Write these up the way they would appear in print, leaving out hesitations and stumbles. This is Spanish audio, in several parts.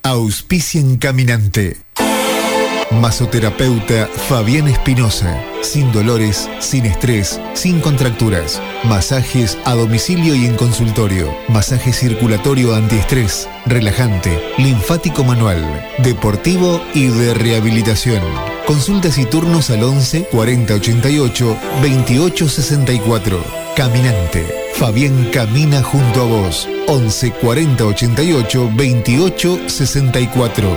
Auspician Caminante. Masoterapeuta Fabián Espinosa. Sin dolores, sin estrés, sin contracturas. Masajes a domicilio y en consultorio. Masaje circulatorio antiestrés, relajante, linfático manual, deportivo y de rehabilitación. Consultas y turnos al 11 40 88 28 64. Caminante. Fabián camina junto a vos. 11 40 88 28 64.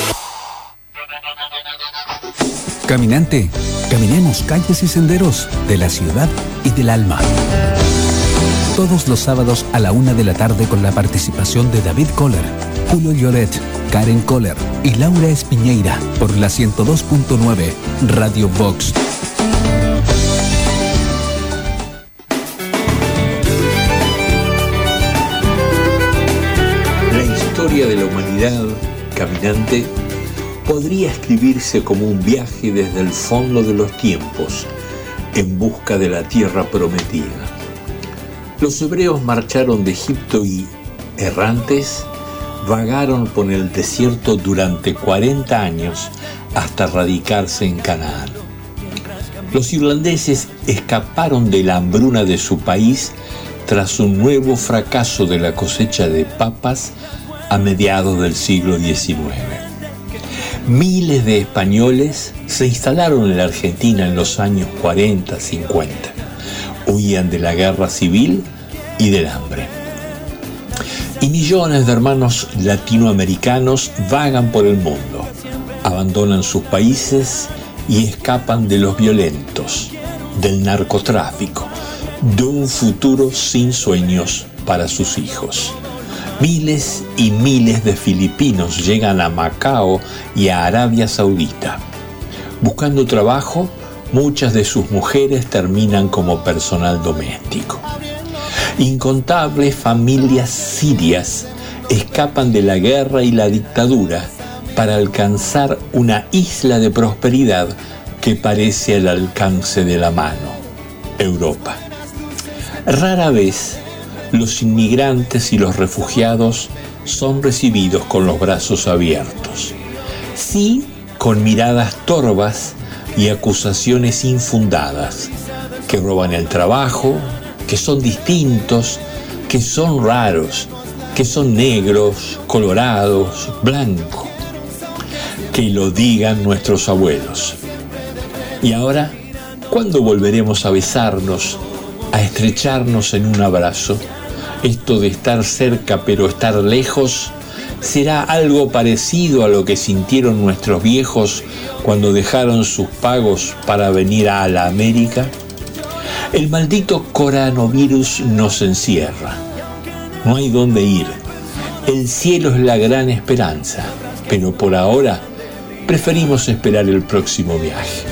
Caminante, caminemos calles y senderos de la ciudad y del alma. Todos los sábados a la 1 de la tarde con la participación de David Kohler, Julio Lloret, Karen Kohler y Laura Espiñeira por la 102.9 Radio Vox. La historia de la humanidad, Caminante, podría escribirse como un viaje desde el fondo de los tiempos en busca de la tierra prometida. Los hebreos marcharon de Egipto y, errantes, vagaron por el desierto durante 40 años hasta radicarse en Canaán. Los irlandeses escaparon de la hambruna de su país tras un nuevo fracaso de la cosecha de papas a mediados del siglo XIX. Miles de españoles se instalaron en la Argentina en los años 40-50. Huían de la guerra civil y del hambre. Y millones de hermanos latinoamericanos vagan por el mundo, abandonan sus países y escapan de los violentos, del narcotráfico, de un futuro sin sueños para sus hijos. Miles y miles de filipinos llegan a Macao y a Arabia Saudita. Buscando trabajo, muchas de sus mujeres terminan como personal doméstico. Incontables familias sirias escapan de la guerra y la dictadura para alcanzar una isla de prosperidad que parece al alcance de la mano, Europa. Rara vez los inmigrantes y los refugiados son recibidos con los brazos abiertos. Sí, con miradas torvas y acusaciones infundadas, que roban el trabajo, que son distintos, que son raros, que son negros, colorados, blancos. Que lo digan nuestros abuelos. Y ahora, ¿cuándo volveremos a besarnos, a estrecharnos en un abrazo? Esto de estar cerca pero estar lejos, ¿será algo parecido a lo que sintieron nuestros viejos cuando dejaron sus pagos para venir a la América? El maldito coronavirus nos encierra. No hay dónde ir. El cielo es la gran esperanza, pero por ahora preferimos esperar el próximo viaje.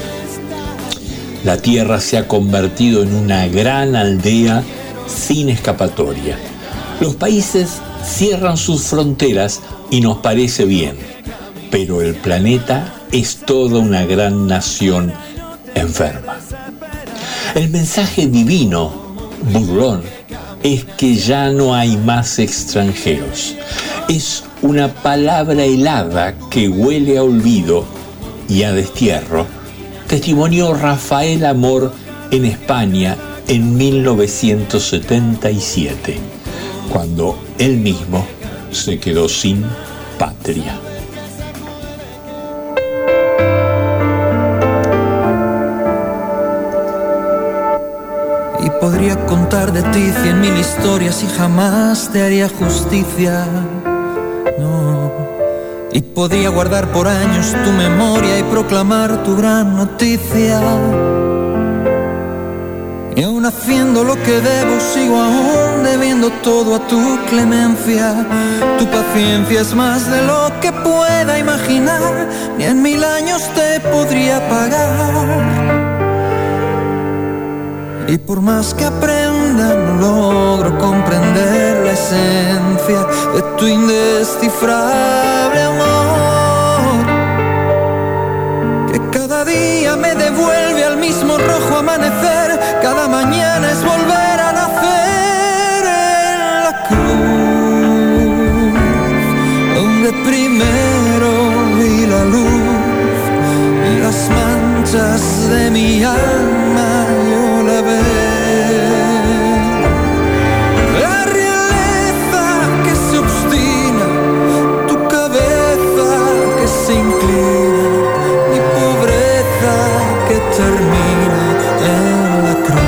La tierra se ha convertido en una gran aldea sin escapatoria. Los países cierran sus fronteras y nos parece bien, pero el planeta es toda una gran nación enferma. El mensaje divino, burlón, es que ya no hay más extranjeros. Es una palabra helada que huele a olvido y a destierro. Testimonió Rafael Amor en España en 1977, cuando él mismo se quedó sin patria. Y podría contar de ti 100.000 historias y jamás te haría justicia, no. Y podría guardar por años tu memoria y proclamar tu gran noticia. Y aún haciendo lo que debo, sigo aún debiendo todo a tu clemencia. Tu paciencia es más de lo que pueda imaginar, ni en 1000 años te podría pagar. Y por más que aprenda, no logro comprender la esencia de tu indescifrable amor, que cada día me devuelve al mismo rojo amanecer. Cada mañana es volver a nacer en la cruz, donde primero vi la luz y las manchas de mi alma yo la ve. La realeza que se obstina, tu cabeza que se inclina, mi pobreza que termina en la cruz.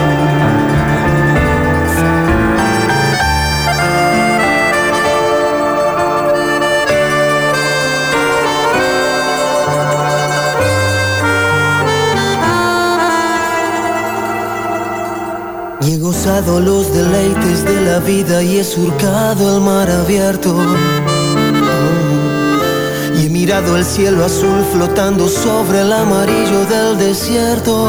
Y he gozado los deleites de la vida y he surcado el mar abierto. Y he mirado el cielo azul flotando sobre el amarillo del desierto.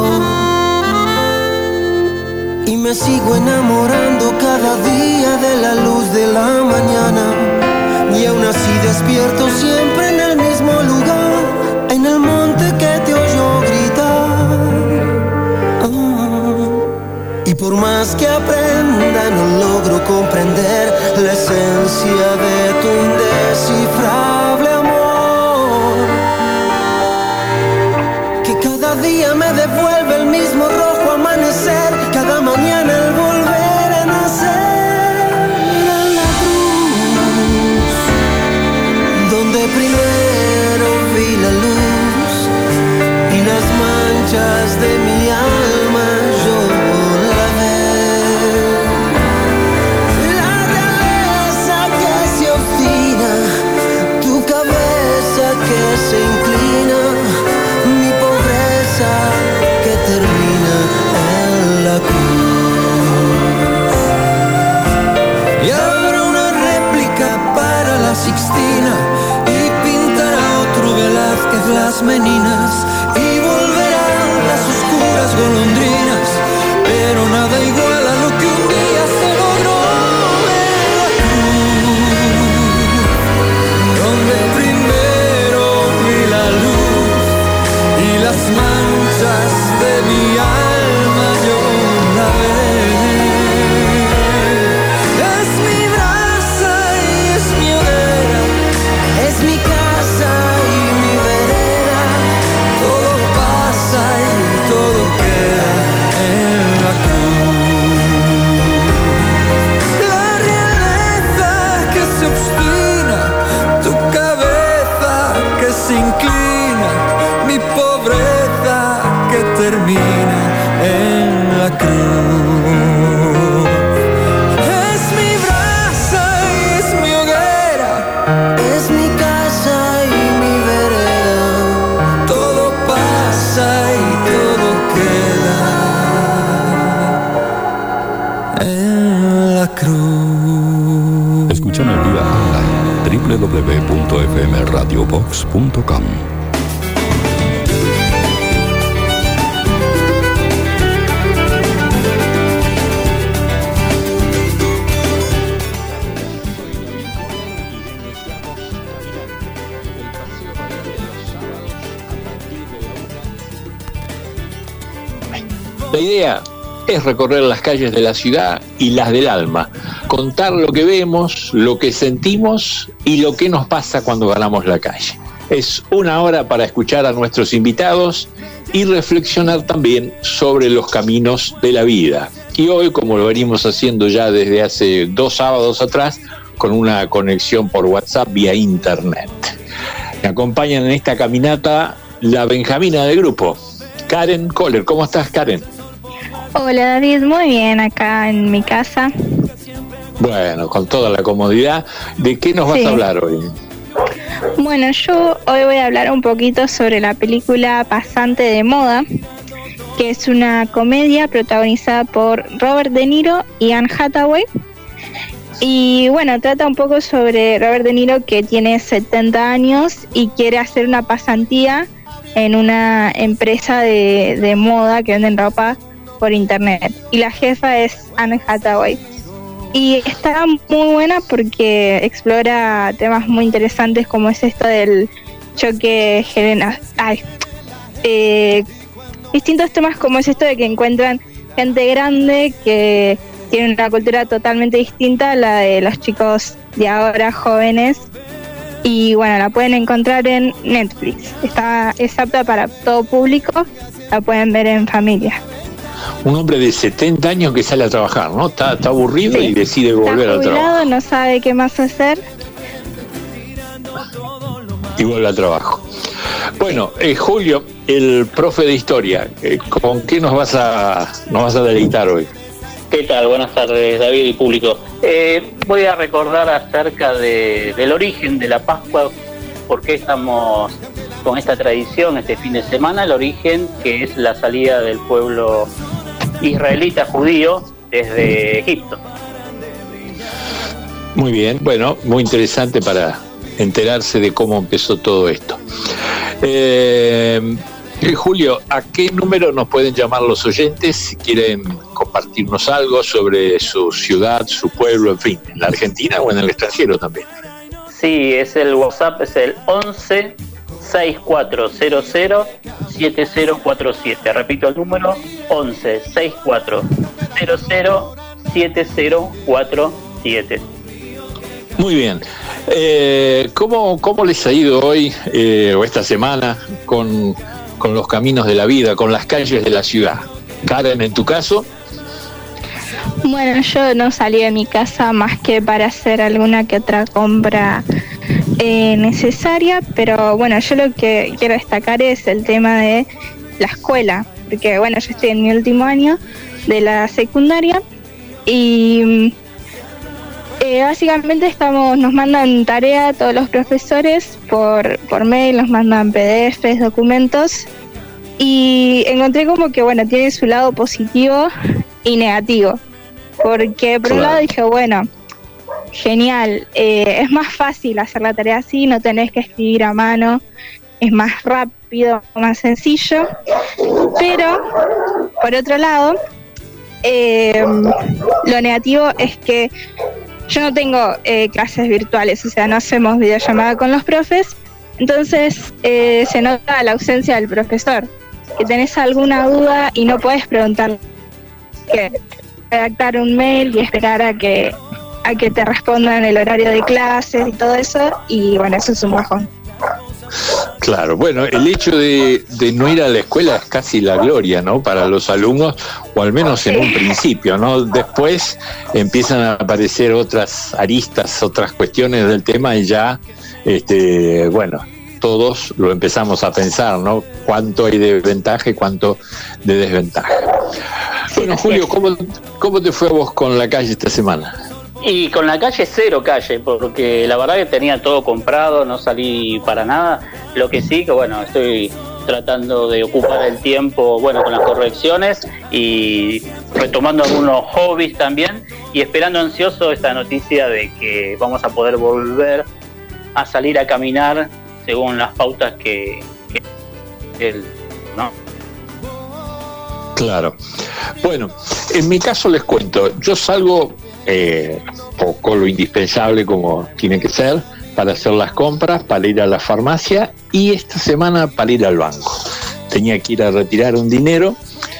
Y me sigo enamorando cada día de la luz de la mañana. Y aún así despierto siempre en el mismo lugar, en el monte que te oyó gritar. Y por más que aprenda no logro comprender la esencia de tu indescifrable amor, que cada día me devuelve el mismo rojo amanecer, cada mañana el volver a nacer en la cruz, donde primero vi la luz y las manchas de mi alma yo. Se inclina mi pobreza que termina en la cruz. Y habrá una réplica para la Sixtina y pintará otro Velázquez las meninas y volverán las oscuras golondrinas, pero nada igual a lo que un día se logró en la cruz, donde primero la luz y las manchas de mi alma yo la ve. Es mi brasa y es mi hoguera, es mi casa y mi vereda, todo pasa y todo queda en la cruz. La realeza que se obstina, tu cabeza que se inclina, mi pobreza que termina en la cruz. Es mi brasa y es mi hoguera, es mi casa y mi vereda, todo pasa y todo queda en la cruz. Escúchame en vivo online, www.fmradiobox.com. La idea es recorrer las calles de la ciudad y las del alma, contar lo que vemos, lo que sentimos y lo que nos pasa cuando ganamos la calle. Es una hora para escuchar a nuestros invitados y reflexionar también sobre los caminos de la vida. Y hoy, como lo venimos haciendo ya desde hace 2 sábados atrás, con una conexión por WhatsApp vía internet. Me acompañan en esta caminata la Benjamina del grupo, Karen Kohler. ¿Cómo estás, Karen? Hola, David, muy bien, acá en mi casa. Bueno, con toda la comodidad. ¿De qué nos vas a hablar hoy? Bueno, yo hoy voy a hablar un poquito sobre la película Pasante de Moda, que es una comedia protagonizada por Robert De Niro y Anne Hathaway. Y bueno, trata un poco sobre Robert De Niro, que tiene 70 años y quiere hacer una pasantía en una empresa de moda que venden ropa por internet. Y la jefa es Anne Hathaway. Y está muy buena porque explora temas muy interesantes como es esto del choque distintos temas como es esto de que encuentran gente grande que tiene una cultura totalmente distinta a la de los chicos de ahora, jóvenes, Y bueno, la pueden encontrar en Netflix. Es apta para todo público, la pueden ver en familia. Un hombre de 70 años que sale a trabajar, ¿no? Está aburrido, sí, y decide volver al trabajo. No sabe qué más hacer. Y vuelve al trabajo. Bueno, Julio, el profe de historia, ¿con qué nos vas a deleitar hoy? ¿Qué tal? Buenas tardes, David y público. Voy a recordar acerca del origen de la Pascua, por qué estamos con esta tradición este fin de semana, el origen que es la salida del pueblo israelita judío desde Egipto. Muy bien, bueno, muy interesante para enterarse de cómo empezó todo esto. Julio, ¿a qué número nos pueden llamar los oyentes si quieren compartirnos algo sobre su ciudad, su pueblo, en fin, en la Argentina o en el extranjero también? Sí, es el WhatsApp, es el 11 6400 7047. Repito el número, 11 6400 7047. Muy bien. ¿Cómo les ha ido hoy o esta semana con los caminos de la vida, con las calles de la ciudad? Karen, en tu caso. Bueno, yo no salí de mi casa más que para hacer alguna que otra compra necesaria, pero bueno, yo lo que quiero destacar es el tema de la escuela, porque bueno, yo estoy en mi último año de la secundaria y básicamente nos mandan tarea a todos los profesores por mail, nos mandan PDFs, documentos, y encontré como que bueno, tiene su lado positivo y negativo, porque por un lado dije, bueno, genial, es más fácil hacer la tarea así, no tenés que escribir a mano, es más rápido, más sencillo, pero por otro lado, lo negativo es que yo no tengo clases virtuales, o sea, no hacemos videollamada con los profes, entonces se nota la ausencia del profesor, que tenés alguna duda y no podés preguntar, que redactar un mail y esperar a que te respondan el horario de clases y todo eso, y bueno, eso es un bajón. Claro, bueno, el hecho de no ir a la escuela es casi la gloria, ¿no? Para los alumnos, o al menos en un principio, ¿no? Después empiezan a aparecer otras aristas, otras cuestiones del tema y ya, bueno, todos lo empezamos a pensar, ¿no? Cuánto hay de ventaja y cuánto de desventaja. Bueno, Julio, ¿cómo te fue a vos con la calle esta semana? Y con la calle, cero calle, porque la verdad que tenía todo comprado, no salí para nada. Lo que sí, que bueno, estoy tratando de ocupar el tiempo, bueno, con las correcciones y retomando algunos hobbies también, y esperando ansioso esta noticia de que vamos a poder volver a salir a caminar según las pautas que él, ¿no? Claro. Bueno, en mi caso les cuento, yo salgo poco, lo indispensable como tiene que ser, para hacer las compras, para ir a la farmacia y esta semana para ir al banco. Tenía que ir a retirar un dinero,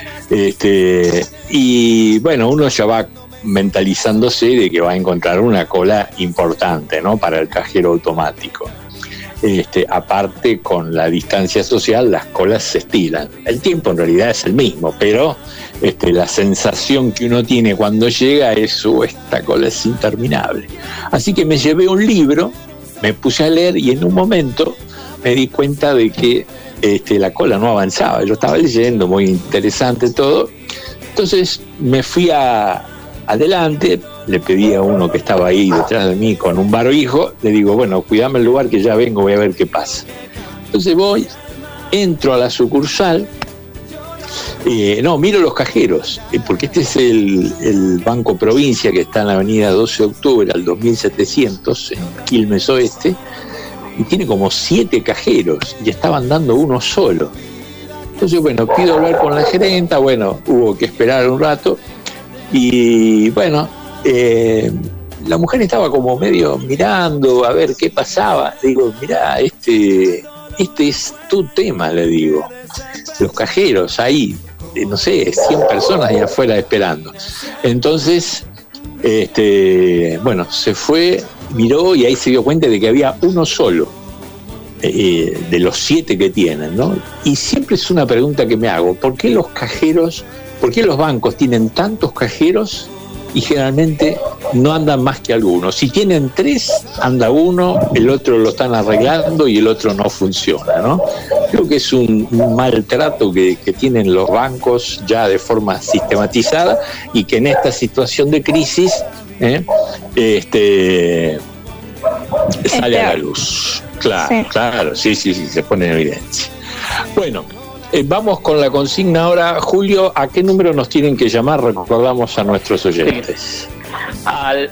y bueno, uno ya va mentalizándose de que va a encontrar una cola importante, ¿no? Para el cajero automático. Aparte, con la distancia social, las colas se estiran. El tiempo en realidad es el mismo, pero la sensación que uno tiene cuando llega es, esta cola es interminable. Así que me llevé un libro, me puse a leer y en un momento me di cuenta de que la cola no avanzaba. Yo estaba leyendo, muy interesante todo. Entonces me fui adelante, le pedí a uno que estaba ahí detrás de mí con un barbijo, le digo, bueno, cuidame el lugar que ya vengo, voy a ver qué pasa. Entonces entro a la sucursal, miro los cajeros, porque este es el Banco Provincia, que está en la avenida 12 de octubre al 2700, en Quilmes Oeste, y tiene como 7 cajeros, y estaban dando uno solo. Entonces, bueno, pido hablar con la gerenta, bueno, hubo que esperar un rato, y bueno, la mujer estaba como medio mirando a ver qué pasaba. Le digo, mirá, este es tu tema, le digo. Los cajeros ahí, no sé, 100 personas ahí afuera esperando. Entonces, bueno, se fue, miró y ahí se dio cuenta de que había uno solo de los 7 que tienen, ¿no? Y siempre es una pregunta que me hago: ¿por qué los bancos tienen tantos cajeros y generalmente no andan más que algunos? Si tienen 3, anda uno, el otro lo están arreglando y el otro no funciona, ¿no? Creo que es un maltrato que tienen los bancos ya de forma sistematizada, y que en esta situación de crisis sale a la luz. Claro, sí, se pone en evidencia. Bueno, vamos con la consigna ahora. Julio, ¿a qué número nos tienen que llamar? Recordamos a nuestros oyentes. Al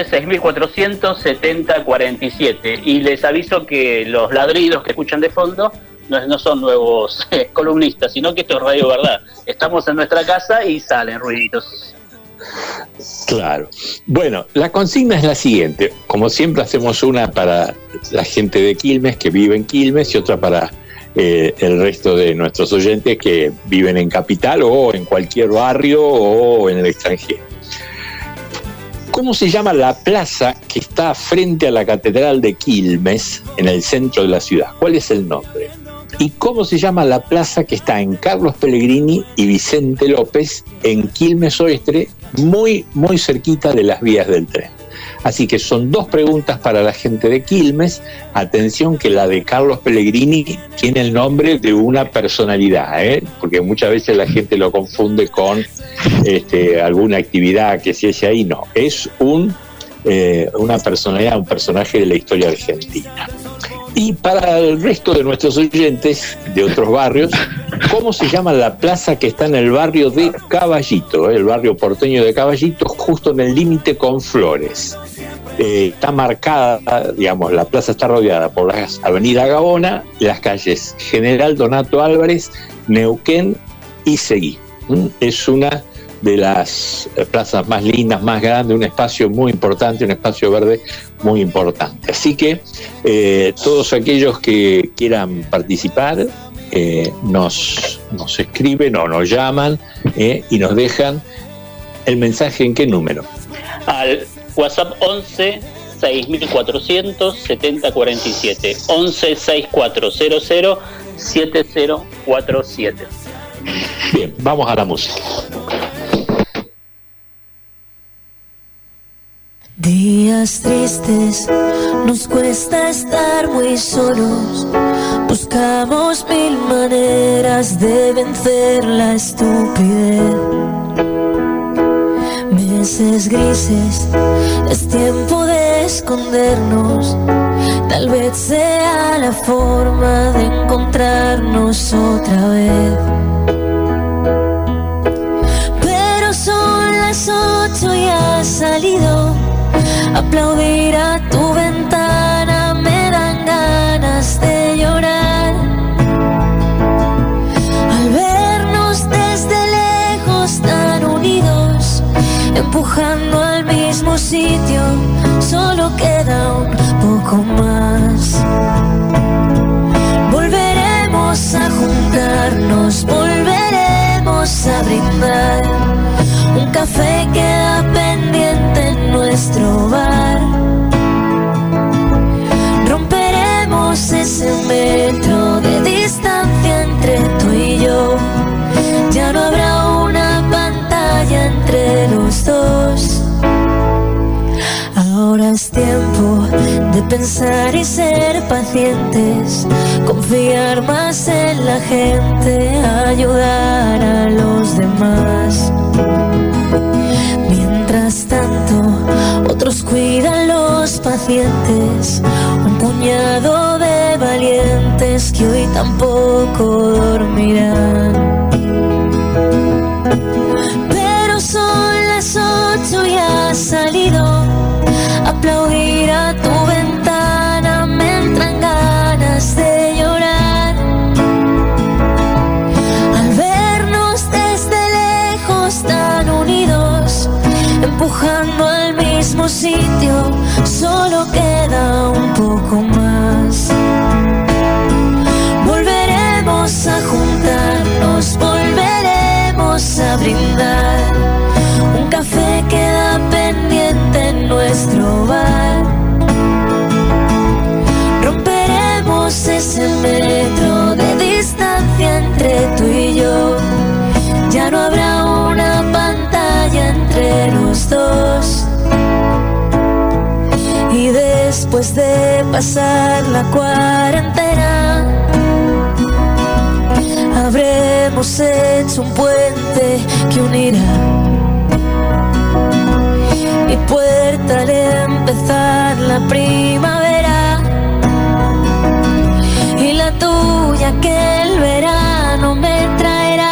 11-6400-7047. Y les aviso que los ladridos que escuchan de fondo no son nuevos columnistas, sino que esto es Radio Verdad. Estamos en nuestra casa y salen ruiditos. Claro. Bueno, la consigna es la siguiente. Como siempre, hacemos una para la gente de Quilmes, que vive en Quilmes, y otra para el resto de nuestros oyentes que viven en Capital o en cualquier barrio o en el extranjero. ¿Cómo se llama la plaza que está frente a la Catedral de Quilmes, en el centro de la ciudad? ¿Cuál es el nombre? ¿Y cómo se llama la plaza que está en Carlos Pellegrini y Vicente López, en Quilmes Oeste, muy, muy cerquita de las vías del tren? Así que son 2 preguntas para la gente de Quilmes. Atención, que la de Carlos Pellegrini tiene el nombre de una personalidad, porque muchas veces la gente lo confunde con alguna actividad que se hace ahí. No, es una personalidad, un personaje de la historia argentina. Y para el resto de nuestros oyentes de otros barrios, ¿cómo se llama la plaza que está en el barrio de Caballito, el barrio porteño de Caballito, justo en el límite con Flores? Está marcada, digamos, la plaza está rodeada por la avenida Gaona, las calles General Donato Álvarez, Neuquén y Seguí. Es una de las plazas más lindas, más grandes, un espacio muy importante, un espacio verde muy importante. Así que todos aquellos que quieran participar nos escriben o nos llaman y nos dejan el mensaje. ¿En qué número? Al WhatsApp 11 6400 7047, 11 6400 7047. Bien, vamos a la música. Días tristes, nos cuesta estar muy solos. Buscamos 1000 maneras de vencer la estupidez. Meses grises, es tiempo de escondernos. Tal vez sea la forma de encontrarnos otra vez. Pero son las 8 y has salido. Aplaudir a tu ventana me dan ganas de llorar. Al vernos desde lejos tan unidos, empujando al mismo sitio, solo queda un poco más. Volveremos a juntarnos, volveremos a brindar. Un café queda pendiente en nuestro bar. Romperemos ese metro de distancia entre tú y yo. Ya no habrá una pantalla entre los dos. Ahora es tiempo de pensar y ser pacientes, confiar más en la gente, ayudar a los demás. Mientras tanto, otros cuidan los pacientes, un puñado de valientes que hoy tampoco dormirán. Pero son las 8 y has salido. Aplaudir a tu ventana me entran ganas de llorar. Al vernos desde lejos tan unidos, empujando al mismo sitio, solo queda un poco más. Volveremos a juntarnos, volveremos a brindar. Un café queda pendiente en nuestro bar. después de pasar la cuarentena. Habremos hecho un puente que unirá mi puerta al empezar la primavera y la tuya que el verano me traerá.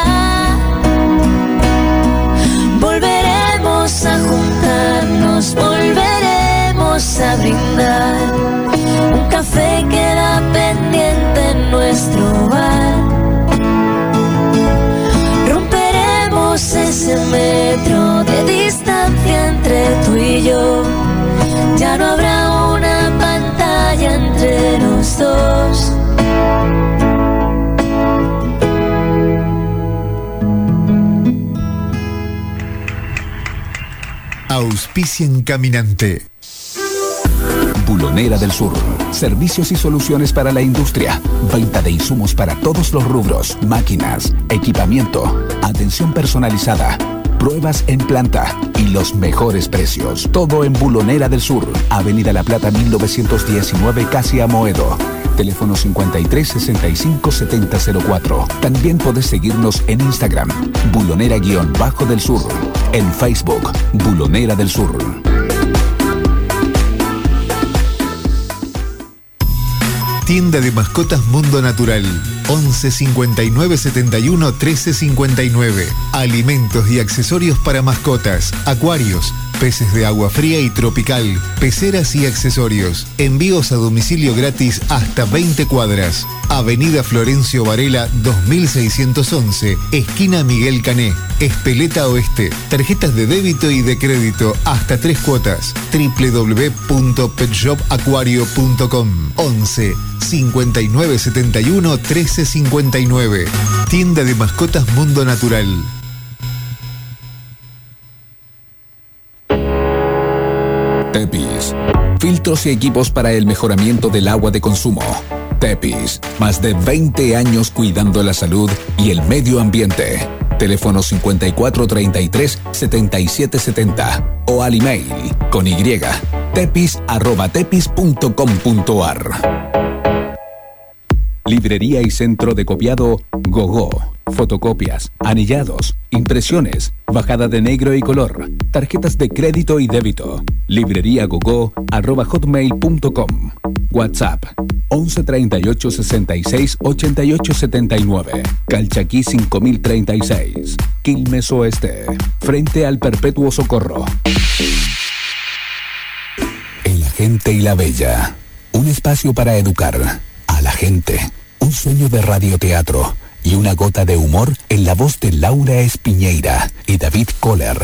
Volveremos a juntarnos, volveremos a brindar. Un café queda pendiente en nuestro bar. Romperemos ese metro de distancia entre tú y yo. Ya no habrá una pantalla entre los dos. Auspician Caminante. Bulonera del Sur. Servicios y soluciones para la industria. Venta de insumos para todos los rubros. Máquinas, equipamiento, atención personalizada, pruebas en planta y los mejores precios. Todo en Bulonera del Sur. Avenida La Plata 1919, casi Amoedo. Teléfono 53 65 70 04. También podés seguirnos en Instagram, Bulonera-del Sur. En Facebook, Bulonera del Sur. Tienda de mascotas Mundo Natural. 11 59 71 13 59. Alimentos y accesorios para mascotas, acuarios, peces de agua fría y tropical, peceras y accesorios. Envíos a domicilio gratis hasta 20 cuadras. Avenida Florencio Varela 2611, esquina Miguel Cané, Espeleta Oeste. Tarjetas de débito y de crédito hasta 3 cuotas. www.petshopaquario.com. 11 59 71 13 59. Tienda de mascotas Mundo Natural. Tepis. Filtros y equipos para el mejoramiento del agua de consumo. Tepis. Más de 20 años cuidando la salud y el medio ambiente. Teléfono 5433-7770 o al email con y tepis@tepis.com.ar. Librería y centro de copiado Gogó. Fotocopias, anillados, impresiones, bajada de negro y color, tarjetas de crédito y débito. libreriagogo@hotmail.com. WhatsApp 11 38 66 88 79. Calchaquí 5036. Quilmes Oeste. Frente al Perpetuo Socorro. El Agente y la Bella. Un espacio para educar a la gente. Un sueño de radioteatro y una gota de humor en la voz de Laura Espiñeira y David Kohler.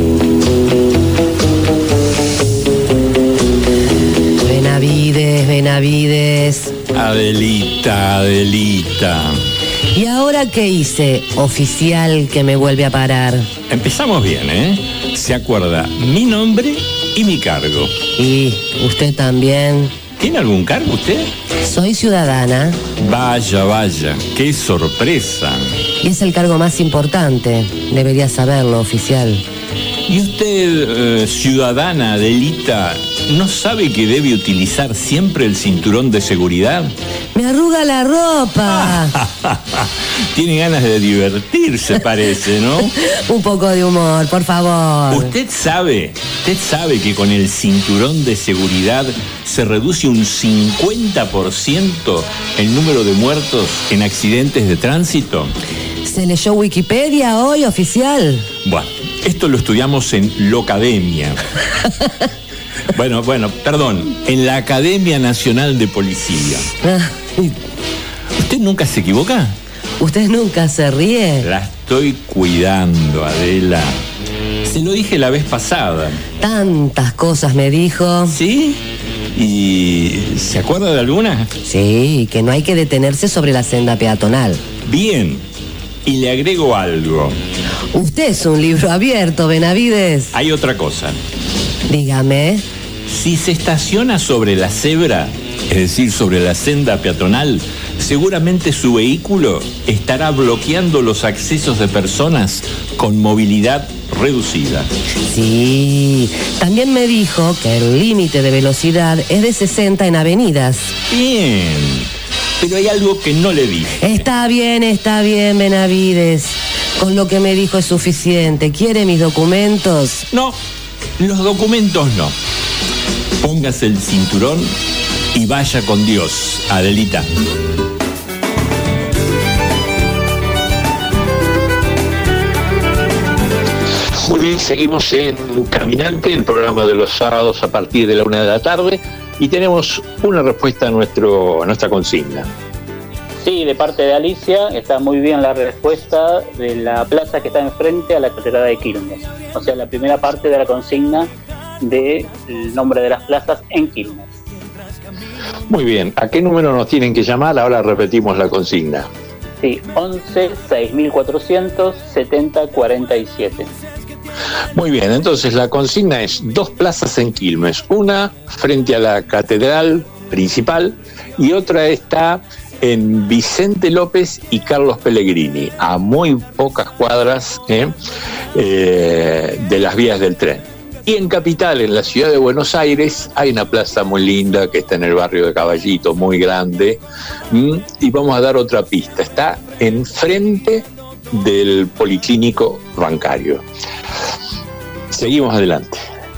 Benavides. Adelita. ¿Y ahora qué hice, oficial, que me vuelve a parar? Empezamos bien, ¿eh? Se acuerda mi nombre y mi cargo. ¿Y usted también? ¿Tiene algún cargo usted? Soy ciudadana. Vaya, qué sorpresa. Y es el cargo más importante. Debería saberlo, oficial. ¿Y usted, ciudadana Adelita, no sabe que debe utilizar siempre el cinturón de seguridad? ¡Me arruga la ropa! Tiene ganas de divertirse, parece, ¿no? Un poco de humor, por favor. Usted sabe que con el cinturón de seguridad se reduce un 50% el número de muertos en accidentes de tránsito. ¿Se leyó Wikipedia hoy, oficial? Bueno, esto lo estudiamos en Locademia. Bueno, perdón, en la Academia Nacional de Policía. ¿Usted nunca se equivoca? ¿Usted nunca se ríe? La estoy cuidando, Adela. Se lo dije la vez pasada. Tantas cosas me dijo. ¿Sí? ¿Y se acuerda de alguna? Sí, que no hay que detenerse sobre la senda peatonal. Bien, y le agrego algo. Usted es un libro abierto, Benavides. Hay otra cosa. Dígame. Si se estaciona sobre la cebra, es decir, sobre la senda peatonal, seguramente su vehículo estará bloqueando los accesos de personas con movilidad reducida. Sí, también me dijo que el límite de velocidad es de 60 en avenidas. Bien, pero hay algo que no le dije. Está bien, Benavides. Con lo que me dijo es suficiente. ¿Quiere mis documentos? No, los documentos no. Póngase el cinturón y vaya con Dios, Adelita. Muy bien, seguimos en Caminante, el programa de los sábados a partir de la 1 de la tarde, y tenemos una respuesta a nuestra consigna. Sí, de parte de Alicia, está muy bien la respuesta de la plaza que está enfrente a la Catedral de Quilmes. O sea, la primera parte de la consigna del nombre de las plazas en Quilmes. Muy bien, ¿a qué número nos tienen que llamar? Ahora repetimos la consigna. Sí, 11 6400 70 47. Muy bien, entonces la consigna es 2 plazas en Quilmes, una frente a la Catedral Principal y otra está en Vicente López y Carlos Pellegrini, a muy pocas cuadras de las vías del tren. Y en Capital, en la ciudad de Buenos Aires, hay una plaza muy linda que está en el barrio de Caballito, muy grande, y vamos a dar otra pista, está enfrente del Policlínico Bancario. Seguimos adelante.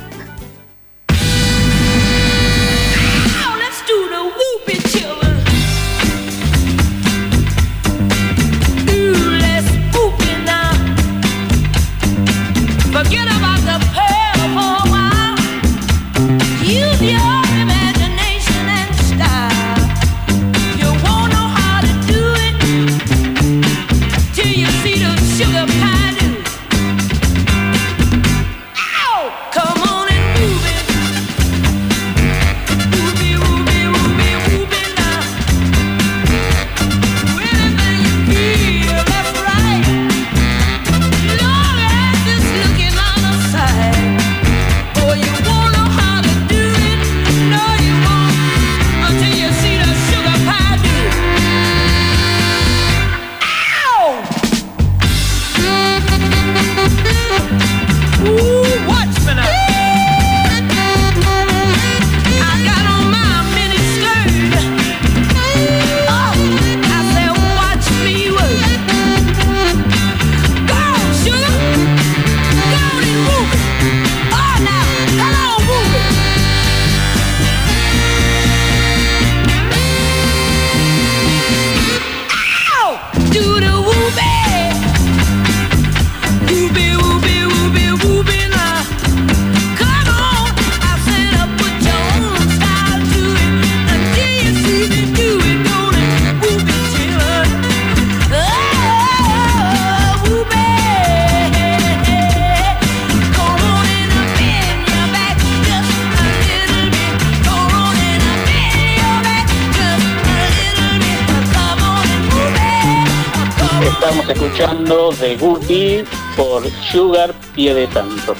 Estamos escuchando The Goodie por Sugar Pie de Santo.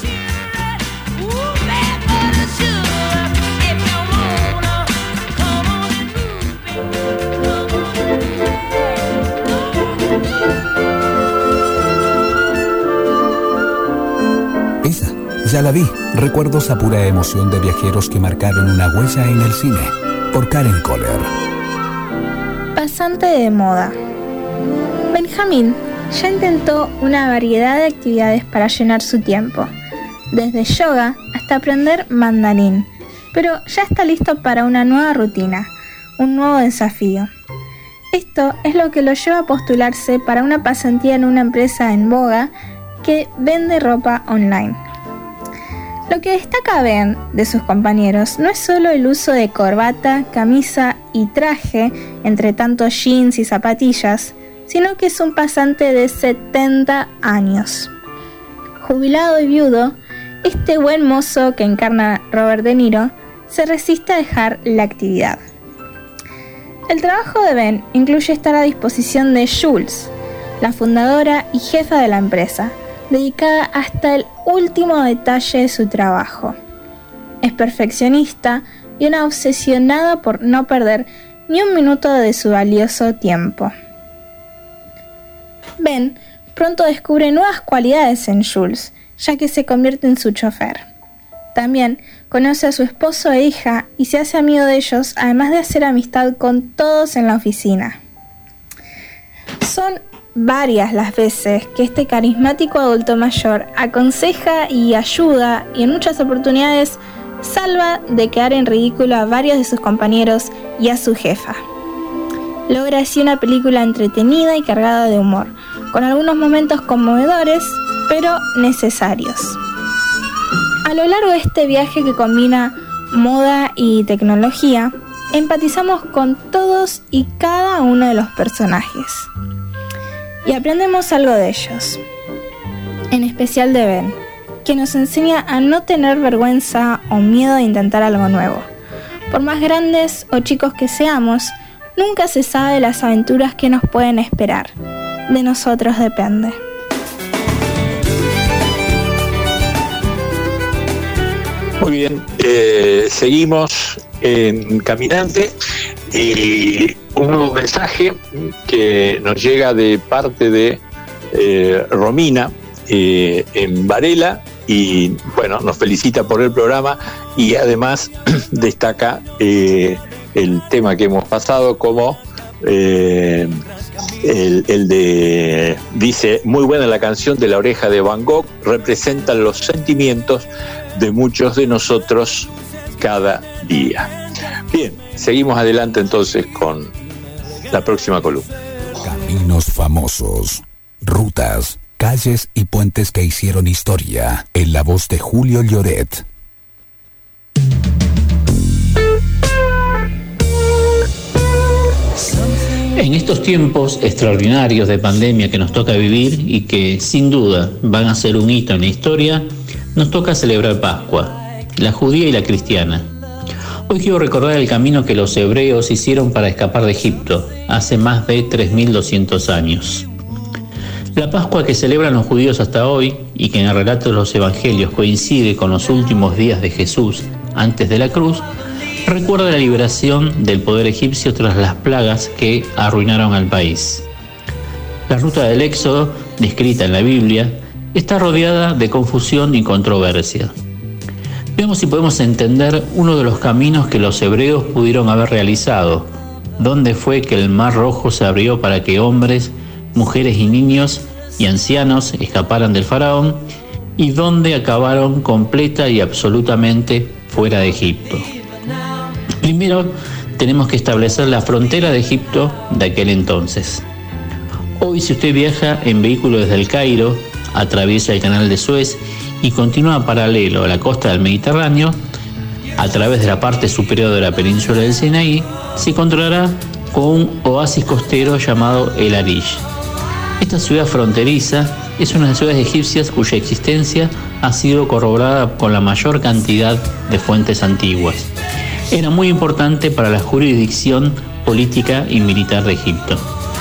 Esa, ya la vi. Recuerdos a pura emoción de viajeros que marcaron una huella en el cine. Por Karen Kohler. Pasante de moda. Benjamín ya intentó una variedad de actividades para llenar su tiempo, desde yoga hasta aprender mandarín, pero ya está listo para una nueva rutina, un nuevo desafío. Esto es lo que lo lleva a postularse para una pasantía en una empresa en boga que vende ropa online. Lo que destaca Ben de sus compañeros no es solo el uso de corbata, camisa y traje, entre tanto jeans y zapatillas, sino que es un pasante de 70 años. Jubilado y viudo, este buen mozo que encarna Robert De Niro se resiste a dejar la actividad. El trabajo de Ben incluye estar a disposición de Jules, la fundadora y jefa de la empresa, dedicada hasta el último detalle de su trabajo. Es perfeccionista, y una obsesionada por no perder ni un minuto de su valioso tiempo. Ben pronto descubre nuevas cualidades en Jules, ya que se convierte en su chofer. También conoce a su esposo e hija y se hace amigo de ellos, además de hacer amistad con todos en la oficina. Son varias las veces que este carismático adulto mayor aconseja y ayuda, y en muchas oportunidades salva de quedar en ridículo a varios de sus compañeros y a su jefa. Logra así una película entretenida y cargada de humor, con algunos momentos conmovedores, pero necesarios. A lo largo de este viaje que combina moda y tecnología, empatizamos con todos y cada uno de los personajes. Y aprendemos algo de ellos, en especial de Ben, que nos enseña a no tener vergüenza o miedo de intentar algo nuevo. Por más grandes o chicos que seamos, nunca se sabe las aventuras que nos pueden esperar. De nosotros depende. Muy bien, seguimos en Caminante y un nuevo mensaje que nos llega de parte de Romina en Varela, y bueno, nos felicita por el programa y además destaca el tema que hemos pasado como el de, dice, muy buena la canción de La Oreja de Van Gogh, representan los sentimientos de muchos de nosotros cada día. Bien, seguimos adelante entonces con la próxima columna. Caminos famosos, rutas, calles y puentes que hicieron historia, en la voz de Julio Lloret. En estos tiempos extraordinarios de pandemia que nos toca vivir y que sin duda van a ser un hito en la historia, nos toca celebrar Pascua, la judía y la cristiana. Hoy quiero recordar el camino que los hebreos hicieron para escapar de Egipto, hace más de 3.200 años. La Pascua que celebran los judíos hasta hoy, y que en el relato de los evangelios coincide con los últimos días de Jesús antes de la cruz, recuerda la liberación del poder egipcio tras las plagas que arruinaron al país. La ruta del Éxodo, descrita en la Biblia, está rodeada de confusión y controversia. Veamos si podemos entender uno de los caminos que los hebreos pudieron haber realizado. ¿Dónde fue que el Mar Rojo se abrió para que hombres, mujeres y niños y ancianos escaparan del faraón? ¿Y dónde acabaron completa y absolutamente fuera de Egipto? Primero, tenemos que establecer la frontera de Egipto de aquel entonces. Hoy, si usted viaja en vehículo desde el Cairo, atraviesa el canal de Suez y continúa paralelo a la costa del Mediterráneo, a través de la parte superior de la península del Sinaí, se encontrará con un oasis costero llamado El Arish. Esta ciudad fronteriza es una de las ciudades egipcias cuya existencia ha sido corroborada con la mayor cantidad de fuentes antiguas. Era muy importante para la jurisdicción política y militar de Egipto.